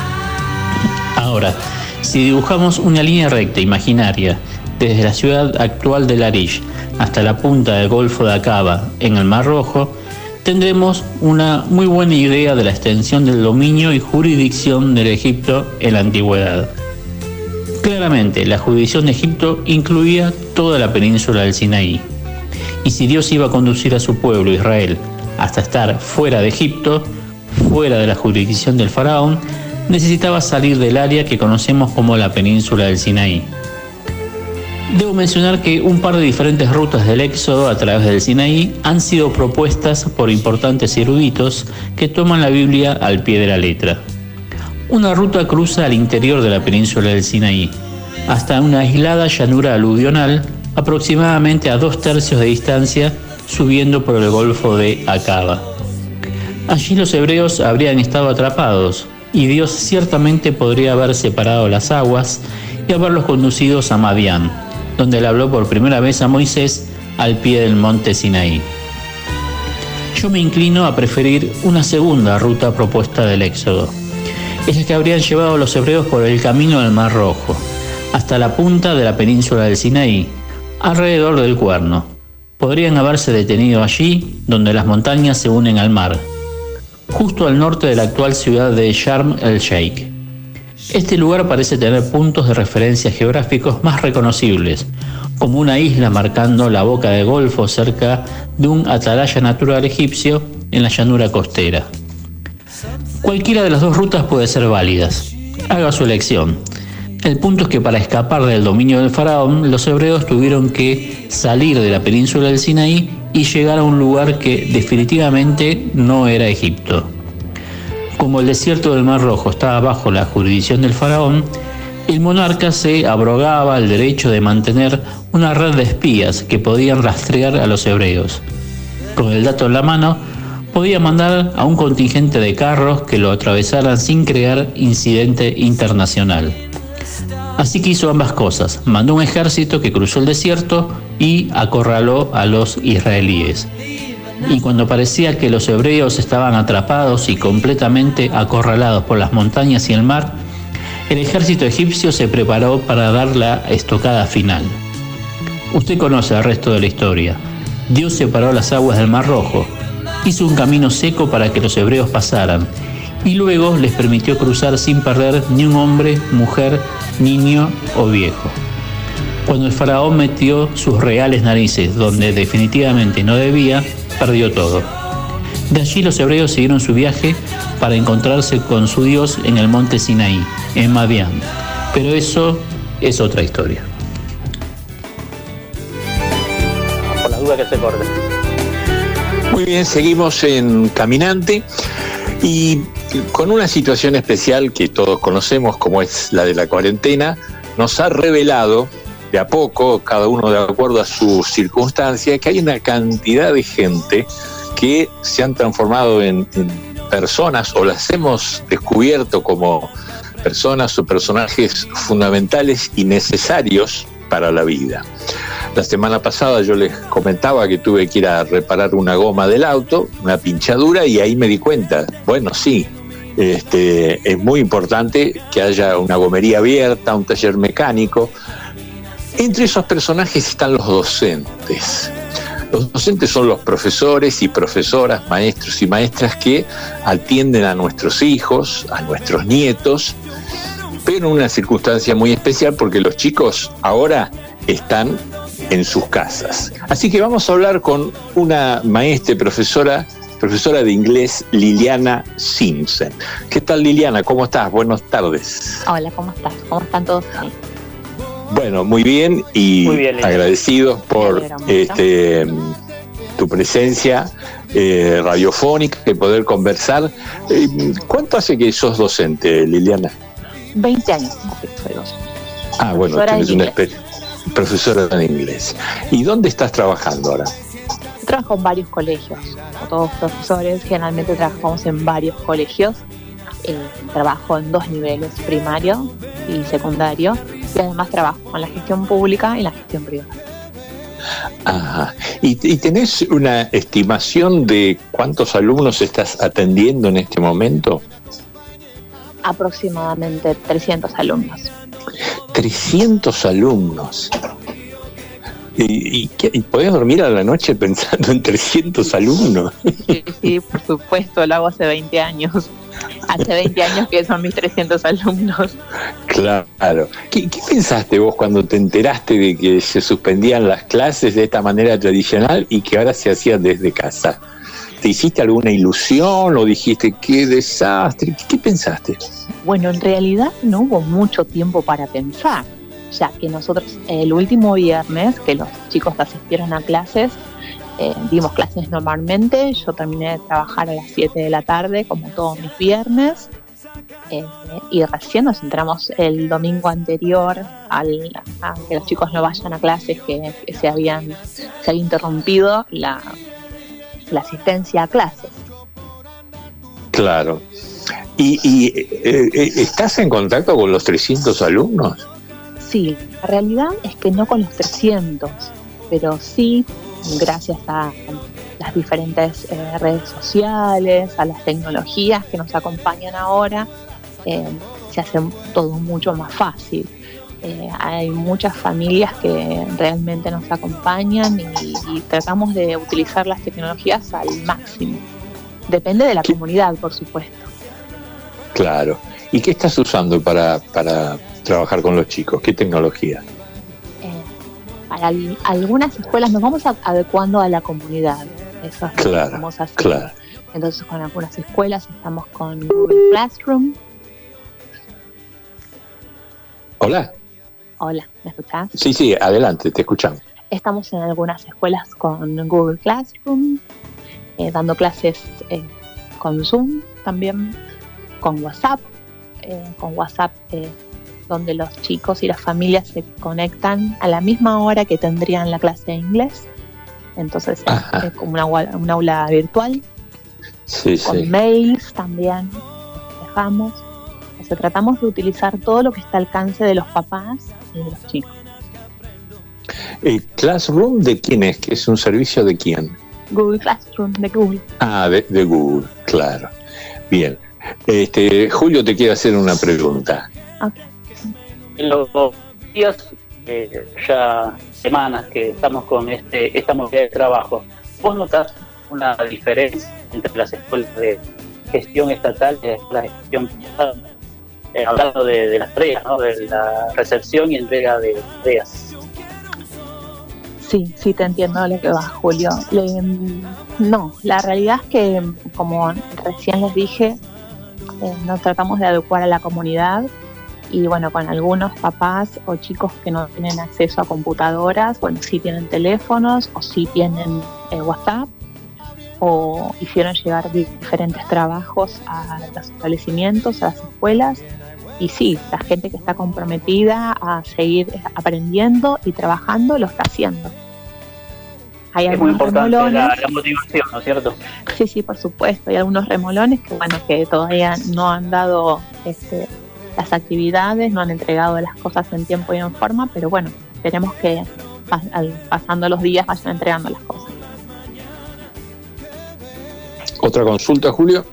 Ahora, si dibujamos una línea recta imaginaria desde la ciudad actual de El Arish hasta la punta del Golfo de Aqaba en el Mar Rojo, tendremos una muy buena idea de la extensión del dominio y jurisdicción del Egipto en la antigüedad. Claramente, la jurisdicción de Egipto incluía toda la península del Sinaí. Y si Dios iba a conducir a su pueblo Israel hasta estar fuera de Egipto, fuera de la jurisdicción del faraón, necesitaba salir del área que conocemos como la península del Sinaí. Debo mencionar que un par de diferentes rutas del éxodo a través del Sinaí han sido propuestas por importantes eruditos que toman la Biblia al pie de la letra. Una ruta cruza al interior de la península del Sinaí, hasta una aislada llanura aluvional, aproximadamente a 2/3 de distancia, subiendo por el Golfo de Aqaba. Allí los hebreos habrían estado atrapados, y Dios ciertamente podría haber separado las aguas y haberlos conducidos a Madián, donde le habló por primera vez a Moisés al pie del monte Sinaí. Yo me inclino a preferir una segunda ruta propuesta del Éxodo. Es la que habrían llevado a los hebreos por el camino del Mar Rojo, hasta la punta de la península del Sinaí, alrededor del Cuerno. podrían haberse detenido allí, donde las montañas se unen al mar, justo al norte de la actual ciudad de Sharm el-Sheikh. Este lugar parece tener puntos de referencia geográficos más reconocibles, como una isla marcando la boca del Golfo cerca de un atalaya natural egipcio en la llanura costera. Cualquiera de las dos rutas puede ser válidas. Haga su elección. El punto es que para escapar del dominio del faraón, los hebreos tuvieron que salir de la península del Sinaí y llegar a un lugar que definitivamente no era Egipto. Como el desierto del Mar Rojo estaba bajo la jurisdicción del faraón, el monarca se abrogaba el derecho de mantener una red de espías que podían rastrear a los hebreos. Con el dato en la mano, podía mandar a un contingente de carros que lo atravesaran sin crear incidente internacional. Así que hizo ambas cosas, mandó un ejército que cruzó el desierto y acorraló a los israelíes. Y cuando parecía que los hebreos estaban atrapados y completamente acorralados por las montañas y el mar, el ejército egipcio se preparó para dar la estocada final. Usted conoce el resto de la historia. Dios separó las aguas del Mar Rojo, hizo un camino seco para que los hebreos pasaran, y luego les permitió cruzar sin perder ni un hombre, mujer, niño o viejo. Cuando el faraón metió sus reales narices donde definitivamente no debía, perdió todo. De allí los hebreos siguieron su viaje para encontrarse con su Dios en el monte Sinaí, en Madián. Pero eso es otra historia. Por la duda que se corte. Muy bien, seguimos en Caminante y con una situación especial que todos conocemos, como es la de la cuarentena, nos ha revelado de a poco, cada uno de acuerdo a sus circunstancias, que hay una cantidad de gente que se han transformado en personas, o las hemos descubierto como personas o personajes fundamentales y necesarios para la vida. La semana pasada yo les comentaba que tuve que ir a reparar una goma del auto, una pinchadura, y ahí me di cuenta, bueno, sí, es muy importante que haya una gomería abierta, un taller mecánico. Entre esos personajes están los docentes. Los docentes son los profesores y profesoras, maestros y maestras que atienden a nuestros hijos, a nuestros nietos, pero en una circunstancia muy especial porque los chicos ahora están en sus casas. Así que vamos a hablar con una maestra y profesora de inglés, Liliana Simpson. ¿Qué tal, Liliana? ¿Cómo estás? Buenas tardes. Hola, ¿cómo estás? ¿Cómo están todos ahí? Bueno, muy bien y muy bien, agradecidos por tu presencia radiofónica y poder conversar. ¿Cuánto hace que sos docente, Liliana? 20 años hace que soy docente. Ah, bueno, tienes una profesora de inglés. ¿Y dónde estás trabajando ahora? Trabajo en varios colegios. Como todos profesores, generalmente trabajamos en varios colegios. Trabajo en 2 niveles, primario y secundario, y además trabajo en la gestión pública y la gestión privada. Ajá. ¿Y tenés una estimación de cuántos alumnos estás atendiendo en este momento? Aproximadamente 300 alumnos. 300 alumnos. ¿Y podés dormir a la noche pensando en 300 alumnos? Sí, por supuesto, lo hago hace 20 años. Hace 20 años que son mis 300 alumnos. Claro. ¿Qué pensaste vos cuando te enteraste de que se suspendían las clases de esta manera tradicional y que ahora se hacían desde casa? ¿Te hiciste alguna ilusión o dijiste qué desastre? ¿Qué pensaste? Bueno, en realidad no hubo mucho tiempo para pensar, ya que nosotros el último viernes que los chicos asistieron a clases, dimos clases normalmente. Yo terminé de trabajar a las 7 de la tarde, como todos mis viernes, y recién nos entramos el domingo anterior a que los chicos no vayan a clases, que se había interrumpido la asistencia a clases. Claro. ¿Y estás en contacto con los 300 alumnos? Sí, la realidad es que no con los 300, pero sí gracias a las diferentes redes sociales, a las tecnologías que nos acompañan ahora, se hace todo mucho más fácil. Hay muchas familias que realmente nos acompañan y tratamos de utilizar las tecnologías al máximo. Depende de la comunidad, por supuesto. Claro. ¿Y qué estás usando para trabajar con los chicos? ¿Qué tecnología? Para algunas escuelas nos vamos adecuando a la comunidad. Eso es lo que estamos haciendo. Claro. Entonces, con algunas escuelas estamos con Google Classroom. Hola. Hola, ¿me escuchás? Sí, adelante, te escuchamos. Estamos en algunas escuelas con Google Classroom, dando clases con Zoom también, con WhatsApp, donde los chicos y las familias se conectan a la misma hora que tendrían la clase de inglés. Entonces es como un aula virtual. Con mails también dejamos. O sea, tratamos de utilizar todo lo que está al alcance de los papás y de los chicos. ¿El Classroom de quién es? ¿Que es un servicio de quién? Google Classroom, de Google. De Google, claro. Bien. Julio te quiere hacer una pregunta. Okay. En los días, ya semanas que estamos con esta modalidad de trabajo, ¿vos notás una diferencia entre las escuelas de gestión estatal y las de gestión privada? Hablando de las tareas, ¿no? De la recepción y entrega de tareas. Sí, te entiendo lo que va, Julio. No, la realidad es que, como recién les dije, nos tratamos de adecuar a la comunidad y bueno, con algunos papás o chicos que no tienen acceso a computadoras, bueno, sí tienen teléfonos o sí tienen WhatsApp o hicieron llegar diferentes trabajos a los establecimientos, a las escuelas. Y sí, la gente que está comprometida a seguir aprendiendo y trabajando lo está haciendo. Hay es muy importante la motivación, ¿no es cierto? Sí, por supuesto. Hay algunos remolones que todavía no han dado las actividades, no han entregado las cosas en tiempo y en forma, pero bueno, esperemos que pasando los días vayan entregando las cosas. ¿Otra consulta, Julio?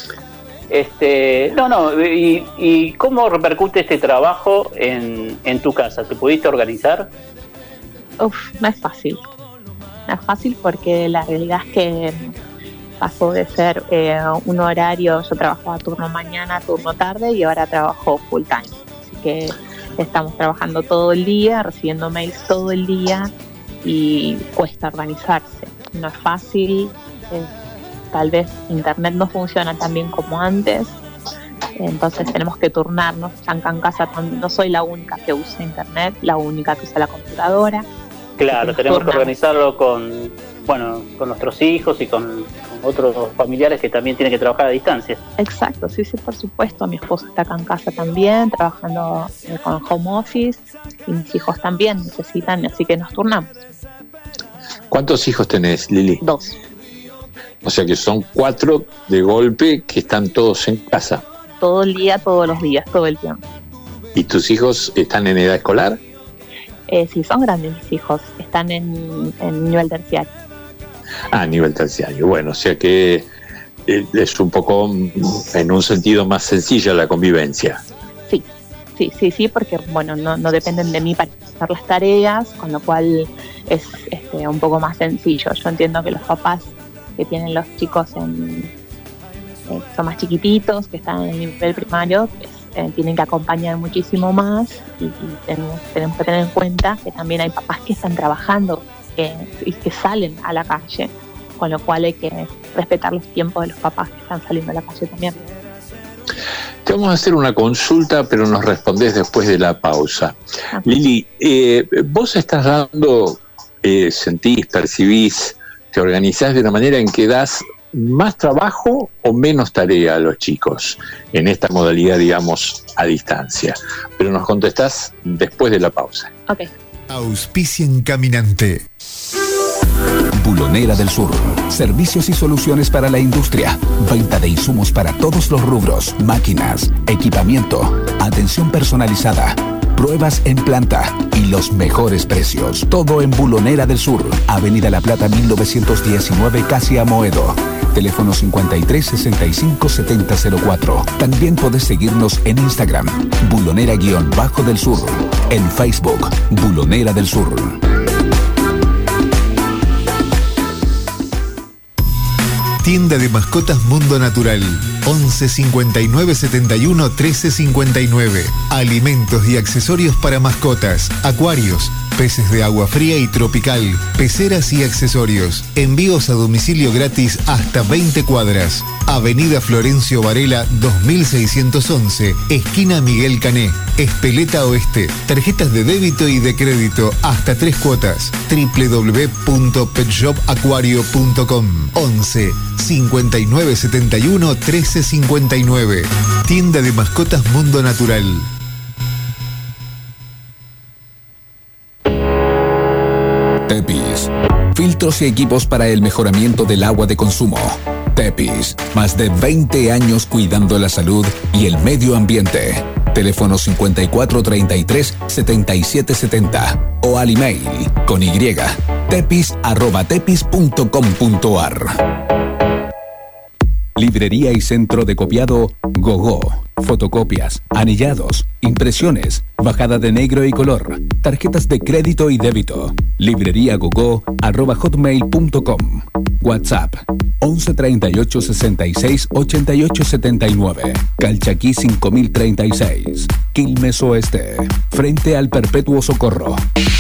¿Y cómo repercute este trabajo en tu casa? ¿Te pudiste organizar? No es fácil. No es fácil porque la realidad es que pasó de ser un horario, yo trabajaba turno mañana, turno tarde y ahora trabajo full time. Así que estamos trabajando todo el día, recibiendo mails todo el día y cuesta organizarse. No es fácil. Tal vez internet no funciona tan bien como antes, entonces tenemos que turnarnos. Acá en casa no soy la única que usa internet, la única que usa la computadora. Claro, tenemos que organizarlo con nuestros hijos y con otros familiares que también tienen que trabajar a distancia. Exacto, sí, por supuesto. Mi esposo está acá en casa también, trabajando con home office, y mis hijos también necesitan, así que nos turnamos. ¿Cuántos hijos tenés, Lili? 2. O sea que son 4 de golpe que están todos en casa. Todo el día, todos los días, todo el tiempo. ¿Y tus hijos están en edad escolar? Sí, son grandes mis hijos, están en nivel terciario. Nivel terciario. Bueno, o sea que es un poco, en un sentido, más sencilla la convivencia. Sí, porque no dependen de mí para hacer las tareas, con lo cual es un poco más sencillo. Yo entiendo que los papás que tienen los chicos son más chiquititos, que están en el nivel primario, tienen que acompañar muchísimo más y tenemos que tener en cuenta que también hay papás que están trabajando y que salen a la calle, con lo cual hay que respetar los tiempos de los papás que están saliendo a la calle también. Te vamos a hacer una consulta, pero nos respondés después de la pausa. Okay. Lili, vos estás dando, sentís, percibís, te organizás de una manera en que das más trabajo o menos tarea a los chicos en esta modalidad, digamos, a distancia. Pero nos contestás después de la pausa. Ok. Auspician Caminante. Bulonera del Sur. Servicios y soluciones para la industria. Venta de insumos para todos los rubros. Máquinas, equipamiento, atención personalizada. pruebas en planta y los mejores precios. Todo en Bulonera del Sur, Avenida La Plata 1919, casi Amoedo. Teléfono 53 65 7004. También podés seguirnos en Instagram, Bulonera-del Sur. En Facebook, Bulonera del Sur. Tienda de mascotas Mundo Natural. 11 59 71 13 59. Alimentos y accesorios para mascotas, acuarios, peces de agua fría y tropical, peceras y accesorios. Envíos a domicilio gratis hasta 20 cuadras. Avenida Florencio Varela 2611, esquina Miguel Cané, Espeleta Oeste. Tarjetas de débito y de crédito hasta 3 cuotas. www.petshopaquario.com. 11 59 71 13 59. Tienda de mascotas Mundo Natural. Tepis. Filtros y equipos para el mejoramiento del agua de consumo. Tepis. Más de 20 años cuidando la salud y el medio ambiente. Teléfono 5433 7770 o al email con y tepis@tepis.com.ar. Librería y centro de copiado Gogó. Fotocopias, anillados, impresiones, bajada de negro y color, tarjetas de crédito y débito. libreriagogo@hotmail.com. WhatsApp 11 38 66 88 79. Calchaquí 5036. Quilmes Oeste. Frente al Perpetuo Socorro.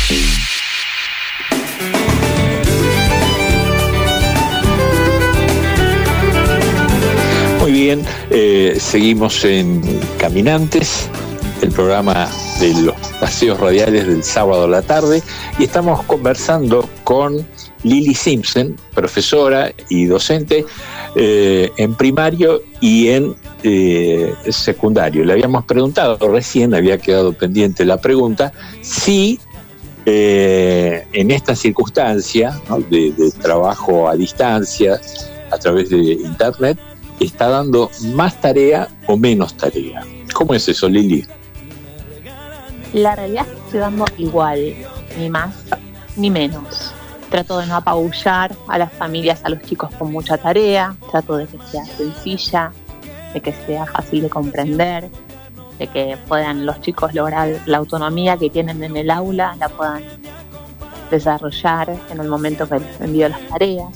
Muy bien, seguimos en Caminantes, el programa de los paseos radiales del sábado a la tarde, y estamos conversando con Lili Simpson, profesora y docente en primario y en secundario. Le habíamos preguntado recién, había quedado pendiente la pregunta, si en esta circunstancia, ¿no?, de trabajo a distancia a través de internet, ¿está dando más tarea o menos tarea? ¿Cómo es eso, Lili? La realidad es que estoy dando igual, ni más ni menos. Trato de no apabullar a las familias, a los chicos con mucha tarea. Trato de que sea sencilla, de que sea fácil de comprender, de que puedan los chicos lograr la autonomía que tienen en el aula, la puedan desarrollar en el momento que les envío las tareas.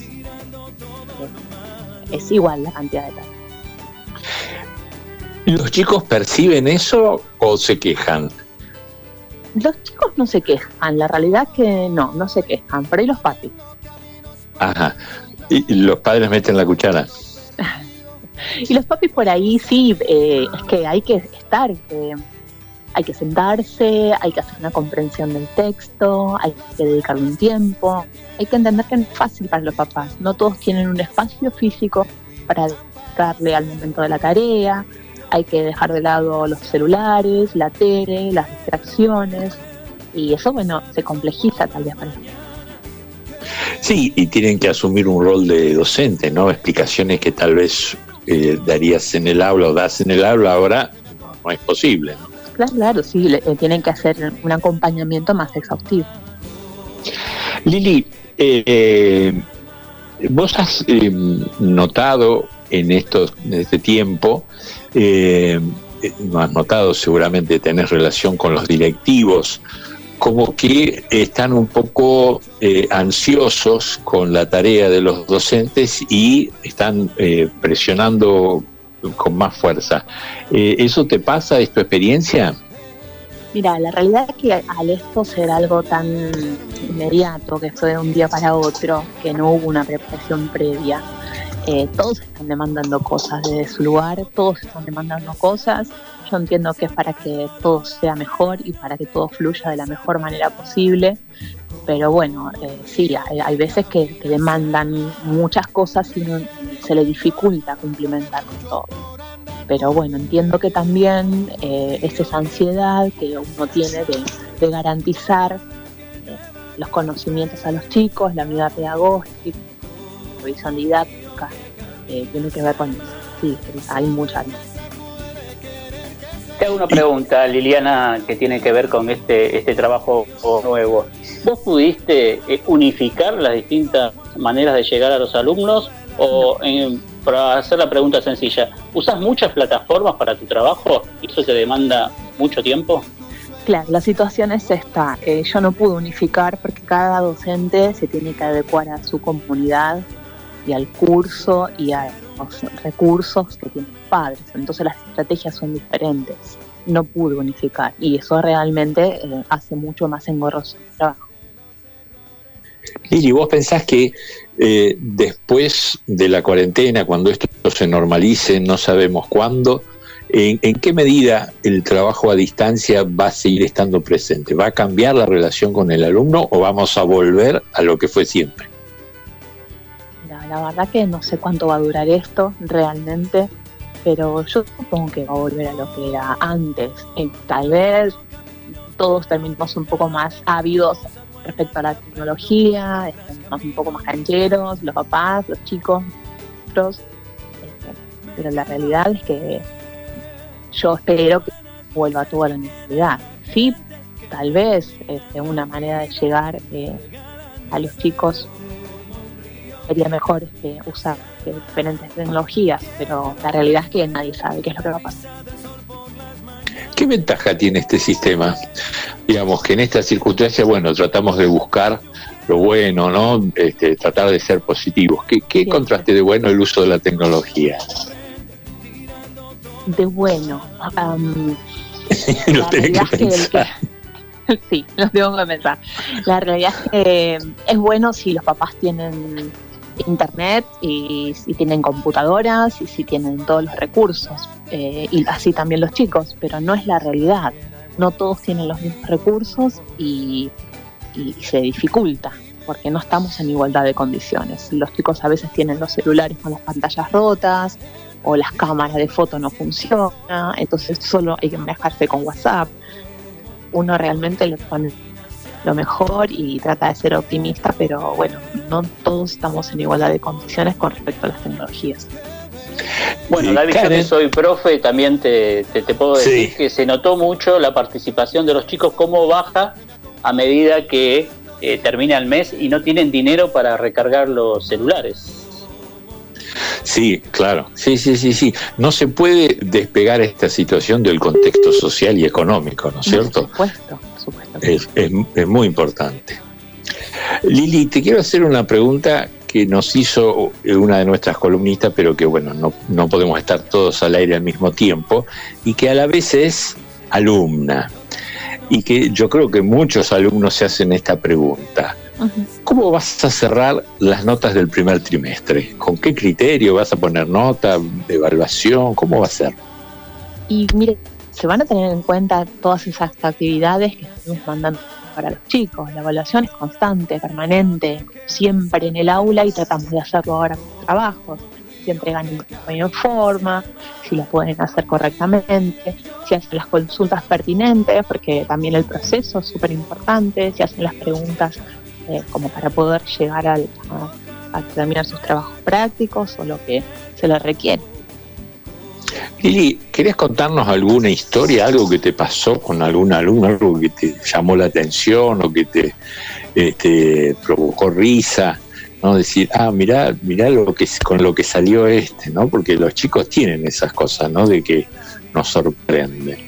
Es igual la cantidad de tareas. ¿Los chicos perciben eso o se quejan? Los chicos no se quejan, la realidad es que no se quejan, pero ahí los papis. Ajá, y los padres meten la cuchara. Y los papis por ahí sí, es que hay que estar, hay que sentarse, hay que hacer una comprensión del texto, hay que dedicarle un tiempo, hay que entender que no es fácil para los papás, no todos tienen un espacio físico para dedicarle al momento de la tarea, hay que dejar de lado los celulares, la tele, las distracciones, y eso, bueno, se complejiza tal vez para ellos. Sí, y tienen que asumir un rol de docente, ¿no? Explicaciones que tal vez darías en el aula o das en el aula ahora no es posible, ¿no? Claro, sí, tienen que hacer un acompañamiento más exhaustivo. Lili, vos has notado en este tiempo, no has notado, seguramente tenés relación con los directivos, como que están un poco ansiosos con la tarea de los docentes y están presionando con más fuerza. ¿Eso te pasa? ¿Es tu experiencia? Mira, la realidad es que al esto ser algo tan inmediato, que fue de un día para otro, que no hubo una preparación previa, todos están demandando cosas desde su lugar, todos están demandando cosas. Yo entiendo que es para que todo sea mejor y para que todo fluya de la mejor manera posible, pero bueno, sí, hay veces que demandan muchas cosas y se les dificulta cumplimentar con todo. Pero bueno, entiendo que también es esa ansiedad que uno tiene de garantizar los conocimientos a los chicos, la unidad pedagógica, la revisión didáctica, tiene que ver con eso. Sí, hay mucha. Te hago una pregunta, Liliana, que tiene que ver con este trabajo nuevo. ¿Vos pudiste unificar las distintas maneras de llegar a los alumnos? O, para hacer la pregunta sencilla, ¿usás muchas plataformas para tu trabajo y eso te demanda mucho tiempo? Claro, la situación es esta. Yo no pude unificar porque cada docente se tiene que adecuar a su comunidad y al curso y a los recursos que tienen los padres. Entonces las estrategias son diferentes. No pude unificar y eso realmente hace mucho más engorroso el trabajo. Lili, ¿vos pensás que después de la cuarentena, cuando esto se normalice, no sabemos cuándo, ¿en qué medida el trabajo a distancia va a seguir estando presente? ¿Va a cambiar la relación con el alumno o vamos a volver a lo que fue siempre? La verdad que no sé cuánto va a durar esto realmente, pero yo supongo que va a volver a lo que era antes. Tal vez todos terminamos un poco más ávidos respecto a la tecnología, estamos un poco más cancheros, los papás, los chicos, nosotros, pero la realidad es que yo espero que vuelva todo a la normalidad. Sí, tal vez una manera de llegar a los chicos sería mejor usar diferentes tecnologías, pero la realidad es que nadie sabe qué es lo que va a pasar. ¿Qué ventaja tiene este sistema? Digamos que en esta circunstancia, bueno, tratamos de buscar lo bueno, ¿no? Tratar de ser positivos. ¿Qué contraste de bueno el uso de la tecnología? De bueno. Lo tenés que pensar. Sí, lo tengo que pensar. La realidad es que es bueno si los papás tienen internet y si tienen computadoras y si tienen todos los recursos, y así también los chicos, pero no es la realidad. No todos tienen los mismos recursos y se dificulta porque no estamos en igualdad de condiciones. Los chicos a veces tienen los celulares con las pantallas rotas o las cámaras de foto no funcionan, entonces solo hay que manejarse con WhatsApp. Uno realmente le pone lo mejor y trata de ser optimista, pero bueno, no todos estamos en igualdad de condiciones con respecto a las tecnologías. Bueno, David, yo que soy profe, también te puedo decir que se notó mucho la participación de los chicos, cómo baja a medida que termina el mes y no tienen dinero para recargar los celulares. Sí, claro, sí. No se puede despegar esta situación del contexto social y económico, ¿no es cierto? Por supuesto. Es muy importante. Lili, te quiero hacer una pregunta que nos hizo una de nuestras columnistas, pero que bueno, no podemos estar todos al aire al mismo tiempo, y que a la vez es alumna, y que yo creo que muchos alumnos se hacen esta pregunta. ¿Cómo vas a cerrar las notas del primer trimestre? ¿Con qué criterio vas a poner nota, evaluación? ¿Cómo va a ser? Y mire, se van a tener en cuenta todas esas actividades que estamos mandando para los chicos. La evaluación es constante, permanente, siempre en el aula, y tratamos de hacerlo ahora con los trabajos. Si entregan en forma, si la pueden hacer correctamente, si hacen las consultas pertinentes, porque también el proceso es súper importante, si hacen las preguntas como para poder llegar a terminar sus trabajos prácticos o lo que se les requiere. Lili, ¿querés contarnos alguna historia, algo que te pasó con algún alumno, algo que te llamó la atención o que te provocó risa? ¿No? Decir, mirá con lo que salió ¿no? Porque los chicos tienen esas cosas, ¿no? De que nos sorprenden.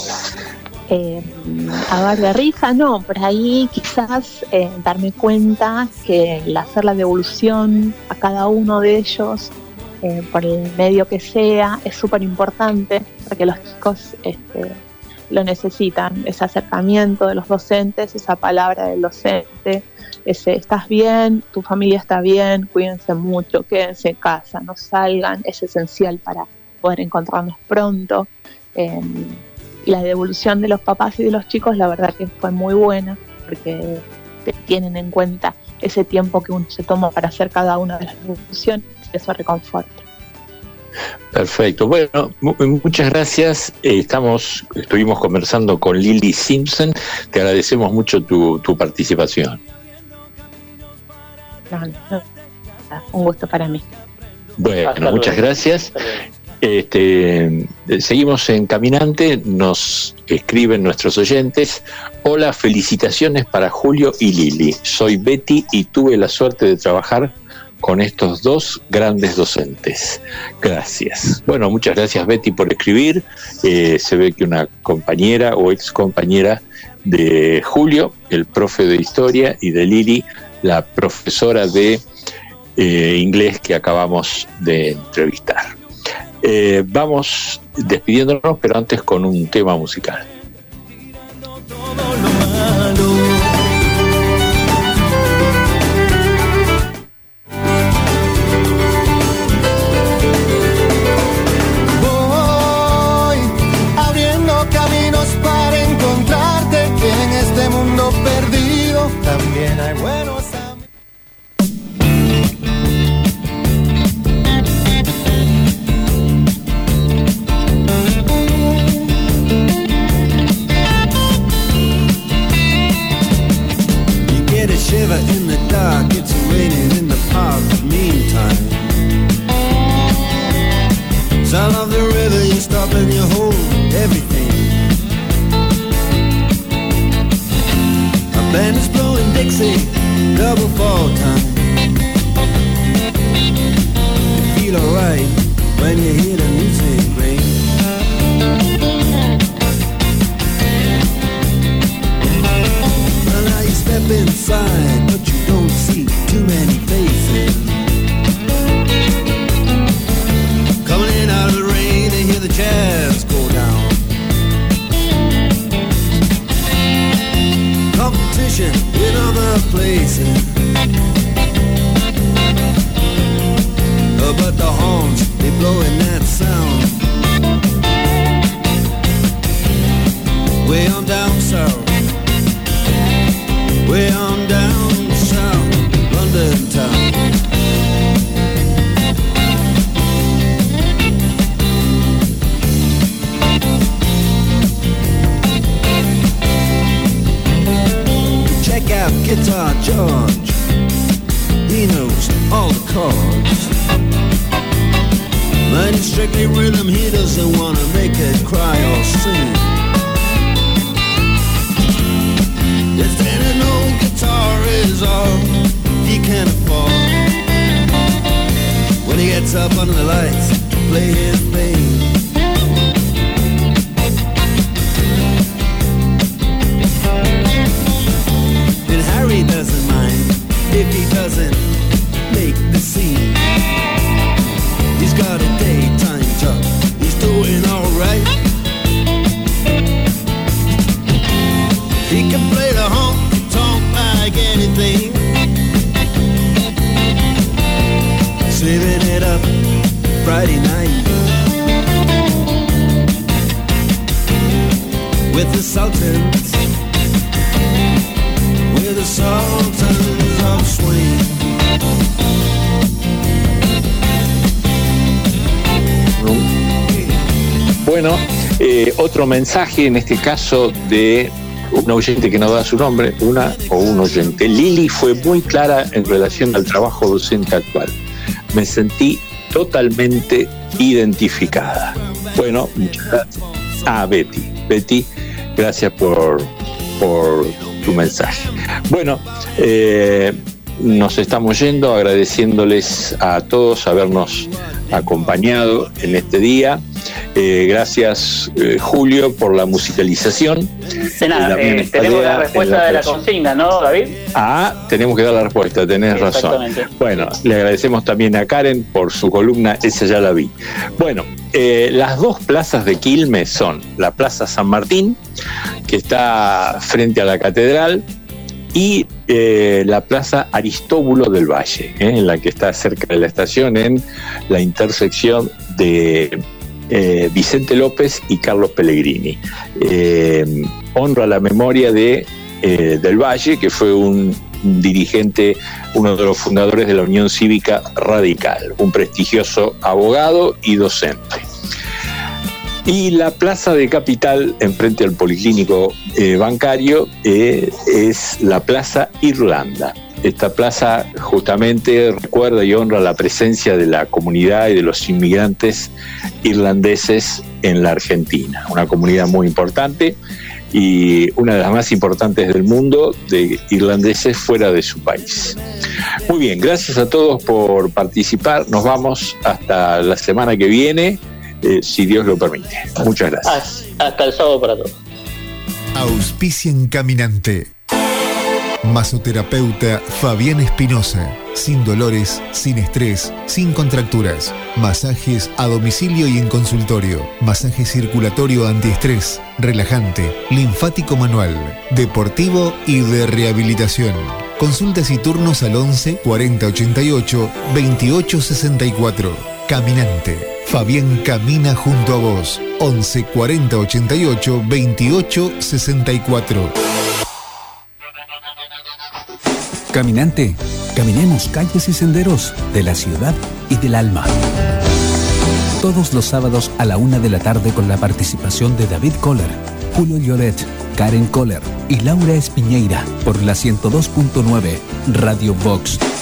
A ver, de risa no, por ahí quizás darme cuenta que el hacer la devolución a cada uno de ellos por el medio que sea es súper importante, porque los chicos lo necesitan, ese acercamiento de los docentes, esa palabra del docente, ese estás bien, tu familia está bien, cuídense mucho, quédense en casa, no salgan, es esencial para poder encontrarnos pronto. Y la devolución de los papás y de los chicos, la verdad que fue muy buena, porque tienen en cuenta ese tiempo que uno se toma para hacer cada una de las devoluciones, eso reconforta. Perfecto, bueno, muchas gracias. Estuvimos conversando con Lili Simpson, te agradecemos mucho tu participación. Un gusto para mí. Bueno, muchas gracias. Seguimos en Caminante, nos escriben nuestros oyentes: hola, felicitaciones para Julio y Lili. Soy Betty y tuve la suerte de trabajar con estos dos grandes docentes. Gracias. Bueno, muchas gracias, Betty, por escribir. Se ve que una compañera o ex compañera de Julio, el profe de historia, y de Lili, la profesora de inglés que acabamos de entrevistar. Vamos despidiéndonos, pero antes con un tema musical. Voy abriendo caminos para encontrarte, en este mundo perdido también hay buenos amigos. Shiver in the dark, it's raining in the park. Meantime, sound of the river, you stop and you hold everything. A band is blowing Dixie, double fall time. You feel alright when you hear the music ring. Step inside, but you don't see too many faces. Coming in out of the rain to hear the jazz go down. Competition in other places, but the horns, they blowing that sound. Way on down south, way on down south, London town. Check out Guitar George, he knows all the chords. Mine is strictly rhythm, he doesn't wanna make it cry or sing. Yes, then an old guitar is all he can afford. When he gets up under the lights to play his thing. And Harry doesn't mind if he doesn't make the scene. He's got a daytime job, he's doing alright. He can play the honky-tonk like anything, saving it up Friday night with the Sultans, with the Sultans of Swing. Bueno, otro mensaje, en este caso de un oyente que no da su nombre, una o un oyente. Lili fue muy clara en relación al trabajo docente actual. Me sentí totalmente identificada. Bueno, muchas gracias. Betty, gracias por tu mensaje. Bueno, nos estamos yendo, agradeciéndoles a todos habernos acompañado en este día. Gracias, Julio, por la musicalización. De nada, tenemos la respuesta de la consigna, ¿no, David? Tenemos que dar la respuesta, tenés razón. Bueno, le agradecemos también a Karen por su columna, esa ya la vi. Bueno, las dos plazas de Quilmes son la Plaza San Martín, que está frente a la Catedral, y la Plaza Aristóbulo del Valle, en la que está cerca de la estación, en la intersección de Vicente López y Carlos Pellegrini. Honra la memoria de del Valle, que fue un dirigente, uno de los fundadores de la Unión Cívica Radical, un prestigioso abogado y docente. Y la plaza de Capital, enfrente al Policlínico Bancario, es la Plaza Irlanda. Esta plaza justamente recuerda y honra la presencia de la comunidad y de los inmigrantes irlandeses en la Argentina, una comunidad muy importante y una de las más importantes del mundo de irlandeses fuera de su país. Muy bien, gracias a todos por participar. Nos vamos hasta la semana que viene, si Dios lo permite. Muchas gracias. Hasta el sábado para todos. Auspician Caminante. Masoterapeuta Fabián Espinosa. Sin dolores, sin estrés, sin contracturas. Masajes a domicilio y en consultorio. Masaje circulatorio antiestrés, relajante, linfático manual, deportivo y de rehabilitación. Consultas y turnos al 11 40 88 28 64. Caminante. Fabián camina junto a vos. 11 40 88 28 64. Caminante, caminemos calles y senderos de la ciudad y del alma. Todos los sábados a la 1 de la tarde con la participación de David Kohler, Julio Lloret, Karen Kohler y Laura Espiñeira por la 102.9 Radio Vox.